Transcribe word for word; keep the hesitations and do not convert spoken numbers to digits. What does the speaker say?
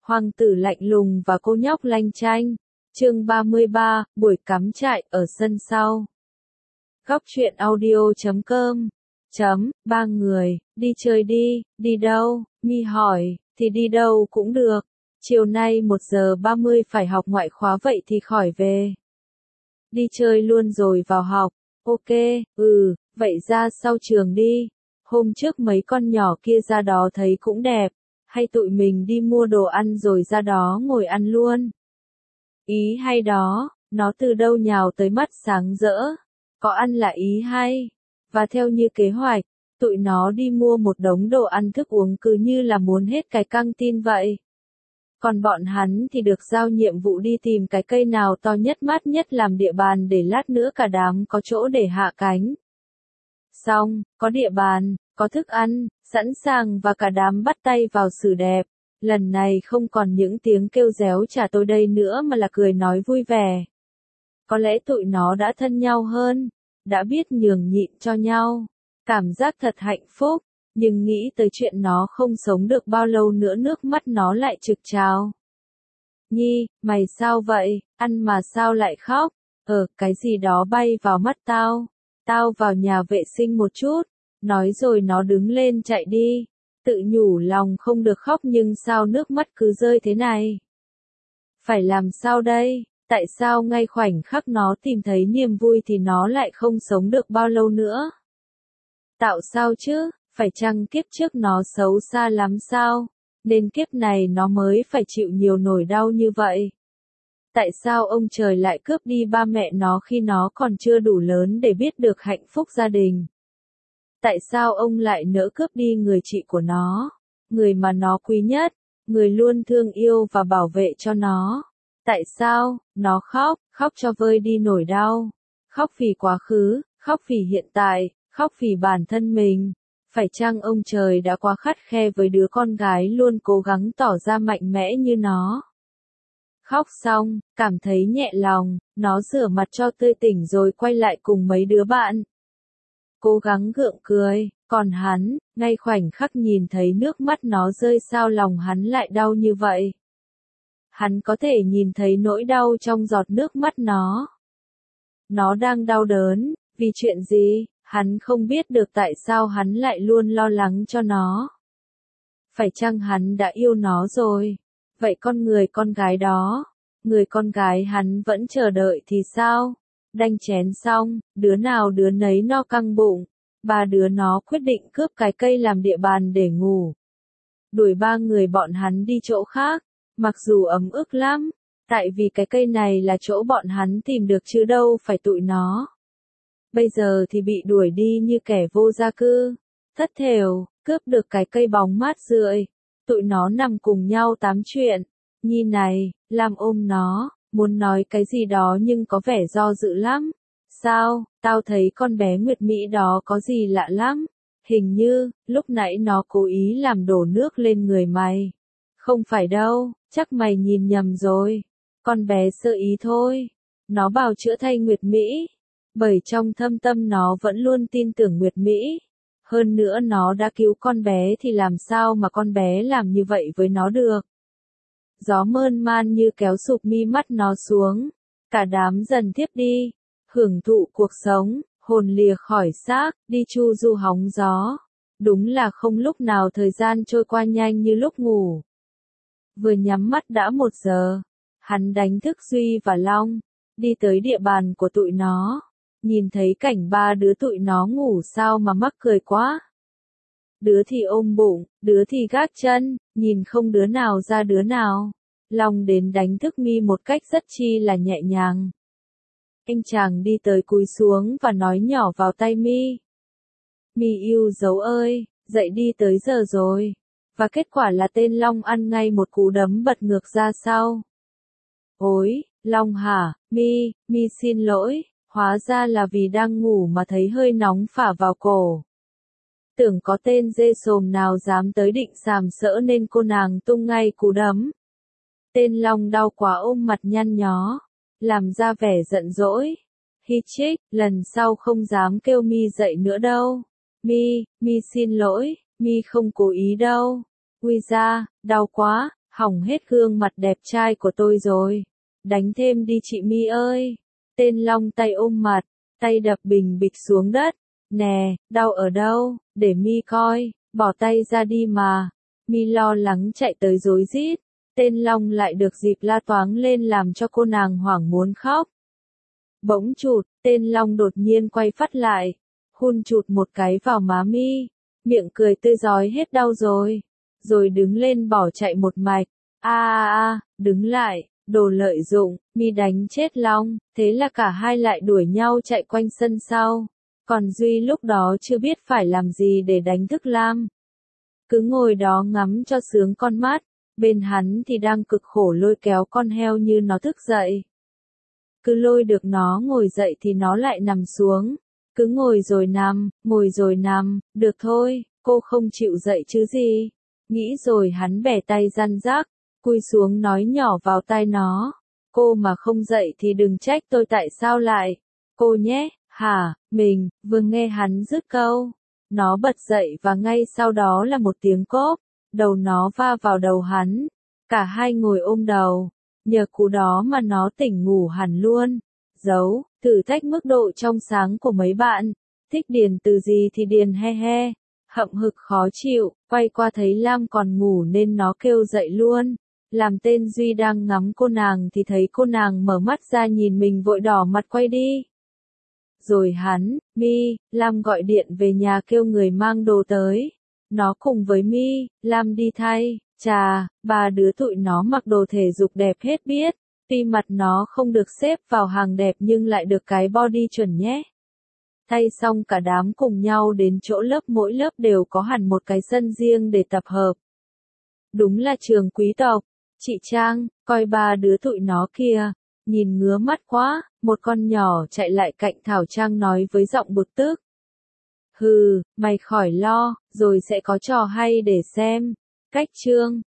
Hoàng tử lạnh lùng và cô nhóc lanh chanh. Chương ba mươi ba, buổi cắm trại ở sân sau. Góc truyện audio chấm com. Chấm, ba người, đi chơi đi, đi đâu? Mi hỏi, thì đi đâu cũng được. Chiều nay một giờ ba mươi phải học ngoại khóa vậy thì khỏi về. Đi chơi luôn rồi vào học. Ok, ừ, vậy ra sau trường đi. Hôm trước mấy con nhỏ kia ra đó thấy cũng đẹp. Hay tụi mình đi mua đồ ăn rồi ra đó ngồi ăn luôn. Ý hay đó, nó từ đâu nhào tới mắt sáng rỡ. Có ăn là ý hay. Và theo như kế hoạch, tụi nó đi mua một đống đồ ăn thức uống cứ như là muốn hết cái căng tin vậy. Còn bọn hắn thì được giao nhiệm vụ đi tìm cái cây nào to nhất mát nhất làm địa bàn để lát nữa cả đám có chỗ để hạ cánh. Xong, có địa bàn, có thức ăn, sẵn sàng và cả đám bắt tay vào xử đẹp. Lần này không còn những tiếng kêu réo trả tôi đây nữa mà là cười nói vui vẻ. Có lẽ tụi nó đã thân nhau hơn, đã biết nhường nhịn cho nhau. Cảm giác thật hạnh phúc, nhưng nghĩ tới chuyện nó không sống được bao lâu nữa nước mắt nó lại trực trào. Nhi, mày sao vậy, ăn mà sao lại khóc? Ờ, cái gì đó bay vào mắt tao. Tao vào nhà vệ sinh một chút. Nói rồi nó đứng lên chạy đi. Tự nhủ lòng không được khóc nhưng sao nước mắt cứ rơi thế này? Phải làm sao đây? Tại sao ngay khoảnh khắc nó tìm thấy niềm vui thì nó lại không sống được bao lâu nữa? Tạo sao chứ? Phải chăng kiếp trước nó xấu xa lắm sao? Nên kiếp này nó mới phải chịu nhiều nỗi đau như vậy? Tại sao ông trời lại cướp đi ba mẹ nó khi nó còn chưa đủ lớn để biết được hạnh phúc gia đình? Tại sao ông lại nỡ cướp đi người chị của nó, người mà nó quý nhất, người luôn thương yêu và bảo vệ cho nó? Tại sao? Nó khóc, khóc cho vơi đi nỗi đau, khóc vì quá khứ, khóc vì hiện tại, khóc vì bản thân mình. Phải chăng ông trời đã quá khắt khe với đứa con gái luôn cố gắng tỏ ra mạnh mẽ như nó? Khóc xong, cảm thấy nhẹ lòng, nó rửa mặt cho tươi tỉnh rồi quay lại cùng mấy đứa bạn. Cố gắng gượng cười, còn hắn, ngay khoảnh khắc nhìn thấy nước mắt nó rơi sao lòng hắn lại đau như vậy. Hắn có thể nhìn thấy nỗi đau trong giọt nước mắt nó. Nó đang đau đớn, vì chuyện gì, hắn không biết được tại sao hắn lại luôn lo lắng cho nó. Phải chăng hắn đã yêu nó rồi? Vậy con người con gái đó, người con gái hắn vẫn chờ đợi thì sao? Đanh chén xong, đứa nào đứa nấy no căng bụng. Ba đứa nó quyết định cướp cái cây làm địa bàn để ngủ. Đuổi ba người bọn hắn đi chỗ khác, mặc dù ấm ức lắm, tại vì cái cây này là chỗ bọn hắn tìm được chứ đâu phải tụi nó. Bây giờ thì bị đuổi đi như kẻ vô gia cư, thất thểu, cướp được cái cây bóng mát rượi. Tụi nó nằm cùng nhau tám chuyện. Nhi này, làm ôm nó, muốn nói cái gì đó nhưng có vẻ do dự lắm. Sao, tao thấy con bé Nguyệt Mỹ đó có gì lạ lắm. Hình như, lúc nãy nó cố ý làm đổ nước lên người mày. Không phải đâu, chắc mày nhìn nhầm rồi. Con bé sơ ý thôi. Nó bào chữa thay Nguyệt Mỹ. Bởi trong thâm tâm nó vẫn luôn tin tưởng Nguyệt Mỹ. Hơn nữa nó đã cứu con bé thì làm sao mà con bé làm như vậy với nó được. Gió mơn man như kéo sụp mi mắt nó xuống. Cả đám dần thiếp đi. Hưởng thụ cuộc sống, hồn lìa khỏi xác, đi chu du hóng gió. Đúng là không lúc nào thời gian trôi qua nhanh như lúc ngủ. Vừa nhắm mắt đã một giờ. Hắn đánh thức Duy và Long. Đi tới địa bàn của tụi nó. Nhìn thấy cảnh ba đứa tụi nó ngủ sao mà mắc cười quá. Đứa thì ôm bụng, đứa thì gác chân, nhìn không đứa nào ra đứa nào. Long đến đánh thức Mi một cách rất chi là nhẹ nhàng. Anh chàng đi tới cúi xuống và nói nhỏ vào tay Mi. Mi yêu dấu ơi, dậy đi tới giờ rồi. Và kết quả là tên Long ăn ngay một cú đấm bật ngược ra sau. Ôi, Long hả, Mi, Mi xin lỗi, hóa ra là vì đang ngủ mà thấy hơi nóng phả vào cổ. Tưởng có tên dê sồm nào dám tới định sàm sỡ nên cô nàng tung ngay cú đấm. Tên Long đau quá ôm mặt nhăn nhó. Làm ra vẻ giận dỗi. Hi chích, lần sau không dám kêu Mi dậy nữa đâu. Mi, Mi xin lỗi, Mi không cố ý đâu. Ui da, đau quá, hỏng hết gương mặt đẹp trai của tôi rồi. Đánh thêm đi chị My ơi. Tên Long tay ôm mặt, tay đập bình bịch xuống đất. Nè, đau ở đâu, để My coi, bỏ tay ra đi mà. My lo lắng chạy tới rối rít. Tên Long lại được dịp la toáng lên làm cho cô nàng hoảng muốn khóc. Bỗng chụt, tên Long đột nhiên quay phắt lại, hun chụt một cái vào má My, miệng cười tươi rói hết đau rồi, rồi đứng lên bỏ chạy một mạch. A a a, đứng lại, đồ lợi dụng, My đánh chết Long, thế là cả hai lại đuổi nhau chạy quanh sân sau. Còn Duy lúc đó chưa biết phải làm gì để đánh thức Lam. Cứ ngồi đó ngắm cho sướng con mắt, bên hắn thì đang cực khổ lôi kéo con heo như nó thức dậy. Cứ lôi được nó ngồi dậy thì nó lại nằm xuống. Cứ ngồi rồi nằm, ngồi rồi nằm, được thôi, cô không chịu dậy chứ gì. Nghĩ rồi hắn bẻ tay răn rắc, cúi xuống nói nhỏ vào tai nó. Cô mà không dậy thì đừng trách tôi tại sao lại. Cô nhé, hả, mình, vừa nghe hắn dứt câu. Nó bật dậy và ngay sau đó là một tiếng cốp, đầu nó va vào đầu hắn. Cả hai ngồi ôm đầu. Nhờ cú đó mà nó tỉnh ngủ hẳn luôn. Dấu, thử thách mức độ trong sáng của mấy bạn. Thích điền từ gì thì điền he he. Hậm hực khó chịu, quay qua thấy Lam còn ngủ nên nó kêu dậy luôn. Làm tên Duy đang ngắm cô nàng thì thấy cô nàng mở mắt ra nhìn mình vội đỏ mặt quay đi. Rồi hắn, My, Lam gọi điện về nhà kêu người mang đồ tới. Nó cùng với My, Lam đi thay. Chà, ba đứa tụi nó mặc đồ thể dục đẹp hết biết. Tuy mặt nó không được xếp vào hàng đẹp nhưng lại được cái body chuẩn nhé. Thay xong cả đám cùng nhau đến chỗ lớp, mỗi lớp đều có hẳn một cái sân riêng để tập hợp. Đúng là trường quý tộc. Chị Trang, coi ba đứa tụi nó kìa, nhìn ngứa mắt quá. Một con nhỏ chạy lại cạnh Thảo Trang nói với giọng bực tức. Hừ, mày khỏi lo, rồi sẽ có trò hay để xem. Cách chương